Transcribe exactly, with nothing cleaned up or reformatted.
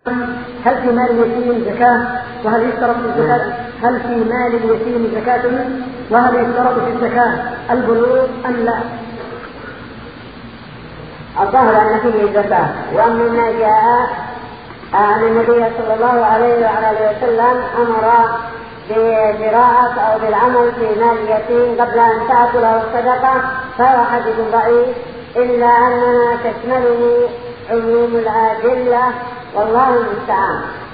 هل في مال اليتيم زكاة؟ وهل يشترط في الزكاة هل في مال اليتيم زكاة؟ وهل يشترط في الزكاة البلوغ أم لا؟ الظاهر أن فيه زكاة، وأما ما جاء عن النبي صلى الله عليه وعلى اله وسلم أمر بزراعة أو بالعمل في مال اليتيم قبل أن تأكله الصدقة فهو حديث ضعيف، إلا أننا تشمله عموم الأدلة والله المستعان.